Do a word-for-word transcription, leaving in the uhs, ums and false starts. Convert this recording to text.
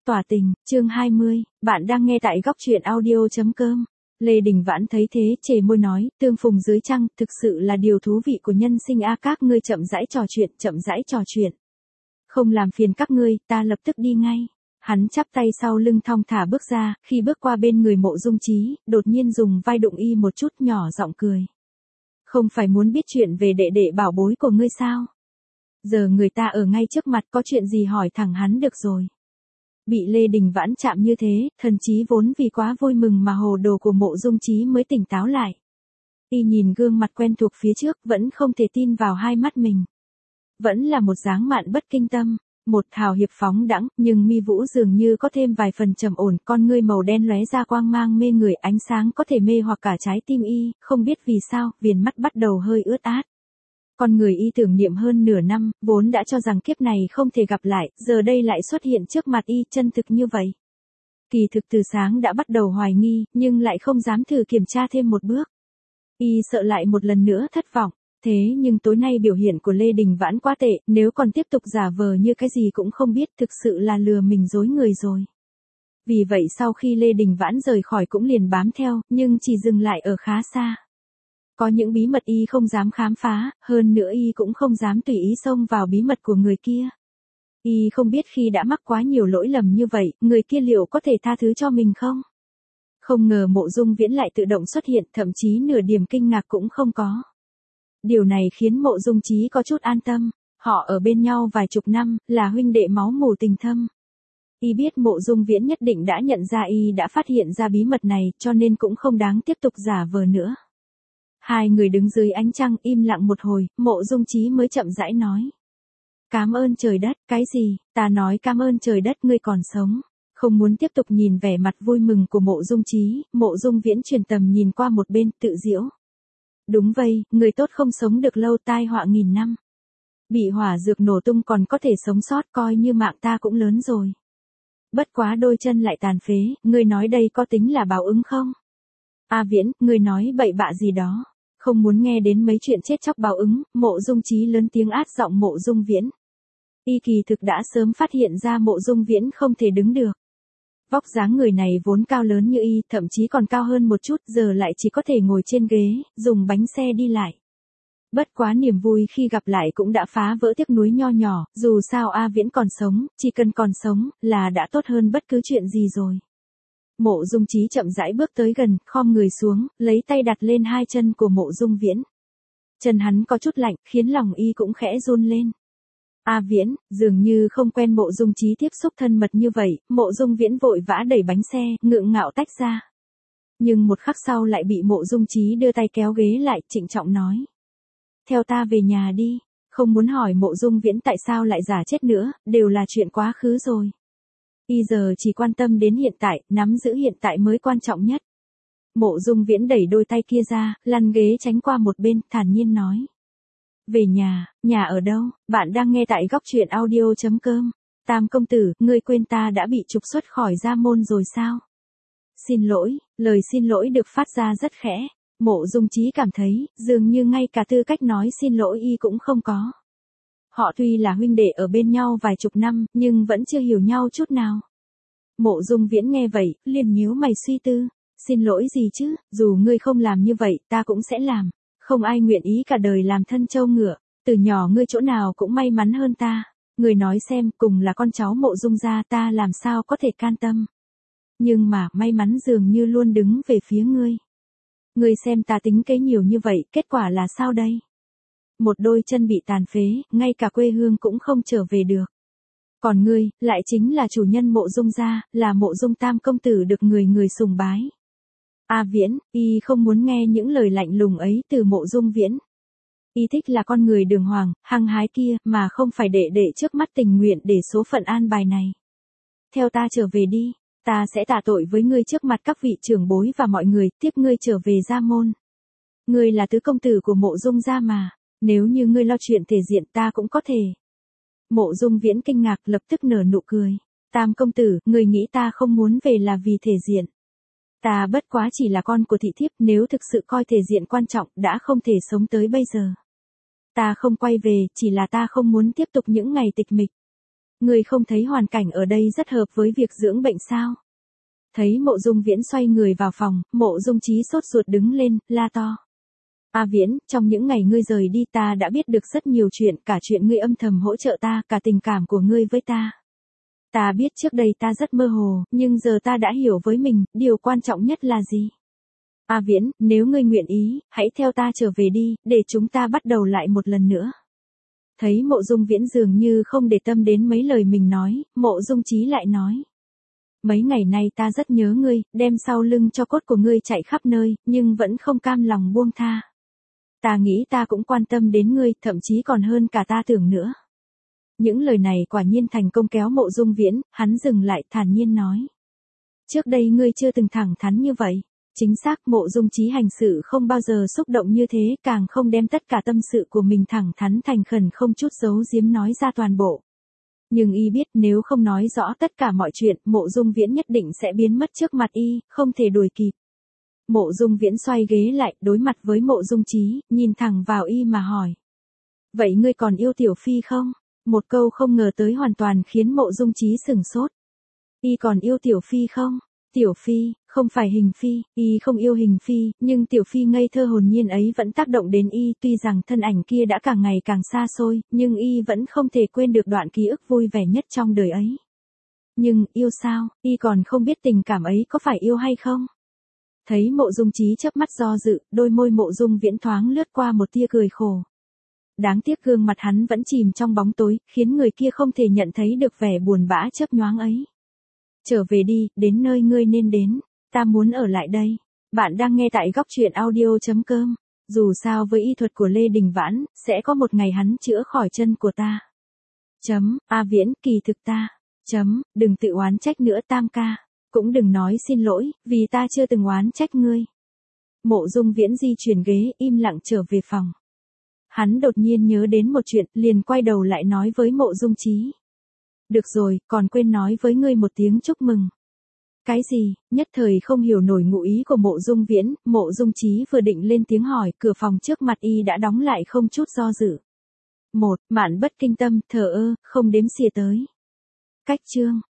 tỏa tình, chương hai mươi, bạn đang nghe tại góc truyện audio chấm com. Lê Đình Vãn thấy thế, chề môi nói, tương phùng dưới trăng, thực sự là điều thú vị của nhân sinh a, các ngươi chậm rãi trò chuyện, chậm rãi trò chuyện. Không làm phiền các ngươi, ta lập tức đi ngay. Hắn chắp tay sau lưng thong thả bước ra, khi bước qua bên người Mộ Dung Chí, đột nhiên dùng vai đụng y một chút, nhỏ giọng cười. Không phải muốn biết chuyện về đệ đệ bảo bối của ngươi sao? Giờ người ta ở ngay trước mặt, có chuyện gì hỏi thẳng hắn được rồi. Bị Lê Đình Vãn chạm như thế, thần trí vốn vì quá vui mừng mà hồ đồ của Mộ Dung Chí mới tỉnh táo lại. Y nhìn gương mặt quen thuộc phía trước, vẫn không thể tin vào hai mắt mình. Vẫn là một dáng mạn bất kinh tâm, một hào hiệp phóng đãng, nhưng mi vũ dường như có thêm vài phần trầm ổn, con ngươi màu đen lóe ra quang mang mê người, ánh sáng có thể mê hoặc cả trái tim y, không biết vì sao, viền mắt bắt đầu hơi ướt át. Con người y tưởng niệm hơn nửa năm, vốn đã cho rằng kiếp này không thể gặp lại, giờ đây lại xuất hiện trước mặt y, chân thực như vậy. Kỳ thực từ sáng đã bắt đầu hoài nghi, nhưng lại không dám thử kiểm tra thêm một bước. Y sợ lại một lần nữa thất vọng. Thế nhưng tối nay biểu hiện của Lê Đình Vãn quá tệ, nếu còn tiếp tục giả vờ như cái gì cũng không biết, thực sự là lừa mình dối người rồi. Vì vậy sau khi Lê Đình Vãn rời khỏi cũng liền bám theo, nhưng chỉ dừng lại ở khá xa. Có những bí mật y không dám khám phá, hơn nữa y cũng không dám tùy ý xông vào bí mật của người kia. Y không biết khi đã mắc quá nhiều lỗi lầm như vậy, người kia liệu có thể tha thứ cho mình không? Không ngờ Mộ Dung Viễn lại tự động xuất hiện, thậm chí nửa điểm kinh ngạc cũng không có. Điều này khiến Mộ Dung Chí có chút an tâm, họ ở bên nhau vài chục năm, là huynh đệ máu mủ tình thâm. Y biết Mộ Dung Viễn nhất định đã nhận ra y đã phát hiện ra bí mật này, cho nên cũng không đáng tiếp tục giả vờ nữa. Hai người đứng dưới ánh trăng im lặng một hồi, Mộ Dung Chí mới chậm rãi nói. Cám ơn trời đất, cái gì, ta nói cám ơn trời đất ngươi còn sống. Không muốn tiếp tục nhìn vẻ mặt vui mừng của Mộ Dung Chí, Mộ Dung Viễn chuyển tầm nhìn qua một bên, tự giễu. Đúng vậy, người tốt không sống được lâu, tai họa nghìn năm. Bị hỏa dược nổ tung còn có thể sống sót, coi như mạng ta cũng lớn rồi. Bất quá đôi chân lại tàn phế, ngươi nói đây có tính là báo ứng không? A Viễn, ngươi nói bậy bạ gì đó. Không muốn nghe đến mấy chuyện chết chóc báo ứng, Mộ Dung Chí lớn tiếng át giọng Mộ Dung Viễn. Y kỳ thực đã sớm phát hiện ra Mộ Dung Viễn không thể đứng được. Vóc dáng người này vốn cao lớn như y, thậm chí còn cao hơn một chút, giờ lại chỉ có thể ngồi trên ghế, dùng bánh xe đi lại. Bất quá niềm vui khi gặp lại cũng đã phá vỡ tiếc nuối nho nhỏ, dù sao A Viễn còn sống, chỉ cần còn sống, là đã tốt hơn bất cứ chuyện gì rồi. Mộ Dung Chí chậm rãi bước tới gần, khom người xuống, lấy tay đặt lên hai chân của Mộ Dung Viễn. Chân hắn có chút lạnh, khiến lòng y cũng khẽ run lên. A Viễn, dường như không quen Mộ Dung Chí tiếp xúc thân mật như vậy, Mộ Dung Viễn vội vã đẩy bánh xe, ngượng ngạo tách ra. Nhưng một khắc sau lại bị Mộ Dung Chí đưa tay kéo ghế lại, trịnh trọng nói. Theo ta về nhà đi, không muốn hỏi Mộ Dung Viễn tại sao lại giả chết nữa, đều là chuyện quá khứ rồi. Y giờ chỉ quan tâm đến hiện tại, nắm giữ hiện tại mới quan trọng nhất. Mộ Dung Viễn đẩy đôi tay kia ra, lăn ghế tránh qua một bên, thản nhiên nói. Về nhà, nhà ở đâu, bạn đang nghe tại góc truyện audio chấm com. Tam công tử, ngươi quên ta đã bị trục xuất khỏi gia môn rồi sao? Xin lỗi, lời xin lỗi được phát ra rất khẽ. Mộ Dung Chí cảm thấy, dường như ngay cả tư cách nói xin lỗi y cũng không có. Họ tuy là huynh đệ ở bên nhau vài chục năm, nhưng vẫn chưa hiểu nhau chút nào. Mộ Dung Viễn nghe vậy, liền nhíu mày suy tư. Xin lỗi gì chứ, dù ngươi không làm như vậy, ta cũng sẽ làm. Không ai nguyện ý cả đời làm thân trâu ngựa, từ nhỏ ngươi chỗ nào cũng may mắn hơn ta. Ngươi nói xem, cùng là con cháu Mộ Dung gia, ta làm sao có thể can tâm. Nhưng mà, may mắn dường như luôn đứng về phía ngươi. Ngươi xem ta tính kế nhiều như vậy, kết quả là sao đây? Một đôi chân bị tàn phế, ngay cả quê hương cũng không trở về được. Còn ngươi, lại chính là chủ nhân Mộ Dung gia, là Mộ Dung tam công tử được người người sùng bái. A Viễn, y không muốn nghe những lời lạnh lùng ấy từ Mộ Dung Viễn. Y thích là con người đường hoàng, hăng hái kia, mà không phải đệ đệ trước mắt tình nguyện để số phận an bài này. Theo ta trở về đi, ta sẽ tạ tội với ngươi trước mặt các vị trưởng bối và mọi người, tiếp ngươi trở về gia môn. Ngươi là tứ công tử của Mộ Dung gia mà, nếu như ngươi lo chuyện thể diện ta cũng có thể. Mộ Dung Viễn kinh ngạc lập tức nở nụ cười. Tam công tử, ngươi nghĩ ta không muốn về là vì thể diện. Ta bất quá chỉ là con của thị thiếp, nếu thực sự coi thể diện quan trọng, đã không thể sống tới bây giờ. Ta không quay về, chỉ là ta không muốn tiếp tục những ngày tịch mịch. Ngươi không thấy hoàn cảnh ở đây rất hợp với việc dưỡng bệnh sao? Thấy Mộ Dung Viễn xoay người vào phòng, Mộ Dung Chí sốt ruột đứng lên, la to. A Viễn, trong những ngày ngươi rời đi ta đã biết được rất nhiều chuyện, cả chuyện ngươi âm thầm hỗ trợ ta, cả tình cảm của ngươi với ta. Ta biết trước đây ta rất mơ hồ, nhưng giờ ta đã hiểu với mình, điều quan trọng nhất là gì? A Viễn, nếu ngươi nguyện ý, hãy theo ta trở về đi, để chúng ta bắt đầu lại một lần nữa. Thấy Mộ Dung Viễn dường như không để tâm đến mấy lời mình nói, Mộ Dung Chí lại nói. Mấy ngày nay ta rất nhớ ngươi, đem sau lưng cho cốt của ngươi chạy khắp nơi, nhưng vẫn không cam lòng buông tha. Ta nghĩ ta cũng quan tâm đến ngươi, thậm chí còn hơn cả ta tưởng nữa. Những lời này quả nhiên thành công kéo Mộ Dung Viễn, hắn dừng lại thản nhiên nói. Trước đây ngươi chưa từng thẳng thắn như vậy. Chính xác, Mộ Dung Chí hành sự không bao giờ xúc động như thế, càng không đem tất cả tâm sự của mình thẳng thắn thành khẩn không chút giấu giếm nói ra toàn bộ. Nhưng y biết nếu không nói rõ tất cả mọi chuyện, Mộ Dung Viễn nhất định sẽ biến mất trước mặt y, không thể đuổi kịp. Mộ Dung Viễn xoay ghế lại, đối mặt với Mộ Dung Chí, nhìn thẳng vào y mà hỏi. Vậy ngươi còn yêu Tiểu Phi không? Một câu không ngờ tới hoàn toàn khiến Mộ Dung Chí sửng sốt. Y còn yêu Tiểu Phi không? Tiểu Phi, không phải Hình Phi, y không yêu Hình Phi, nhưng Tiểu Phi ngây thơ hồn nhiên ấy vẫn tác động đến y, tuy rằng thân ảnh kia đã càng ngày càng xa xôi, nhưng y vẫn không thể quên được đoạn ký ức vui vẻ nhất trong đời ấy. Nhưng, yêu sao, y còn không biết tình cảm ấy có phải yêu hay không? Thấy Mộ Dung Chí chớp mắt do dự, đôi môi Mộ Dung Viễn thoáng lướt qua một tia cười khổ. Đáng tiếc gương mặt hắn vẫn chìm trong bóng tối, khiến người kia không thể nhận thấy được vẻ buồn bã chớp nhoáng ấy. Trở về đi, đến nơi ngươi nên đến, ta muốn ở lại đây. Bạn đang nghe tại góc truyện audio chấm com. Dù sao với y thuật của Lê Đình Vãn, sẽ có một ngày hắn chữa khỏi chân của ta. Chấm, A Viễn, kỳ thực ta. Chấm, đừng tự oán trách nữa Tam ca. Cũng đừng nói xin lỗi, vì ta chưa từng oán trách ngươi. Mộ Dung Viễn di chuyển ghế, im lặng trở về phòng. Hắn đột nhiên nhớ đến một chuyện, liền quay đầu lại nói với Mộ Dung Chí. Được rồi, còn quên nói với ngươi một tiếng chúc mừng. Cái gì? Nhất thời không hiểu nổi ngụ ý của Mộ Dung Viễn, Mộ Dung Chí vừa định lên tiếng hỏi, cửa phòng trước mặt y đã đóng lại không chút do dự. Một, Mạn Bất kinh tâm, thờ ơ, không đếm xỉa tới. Cách chương.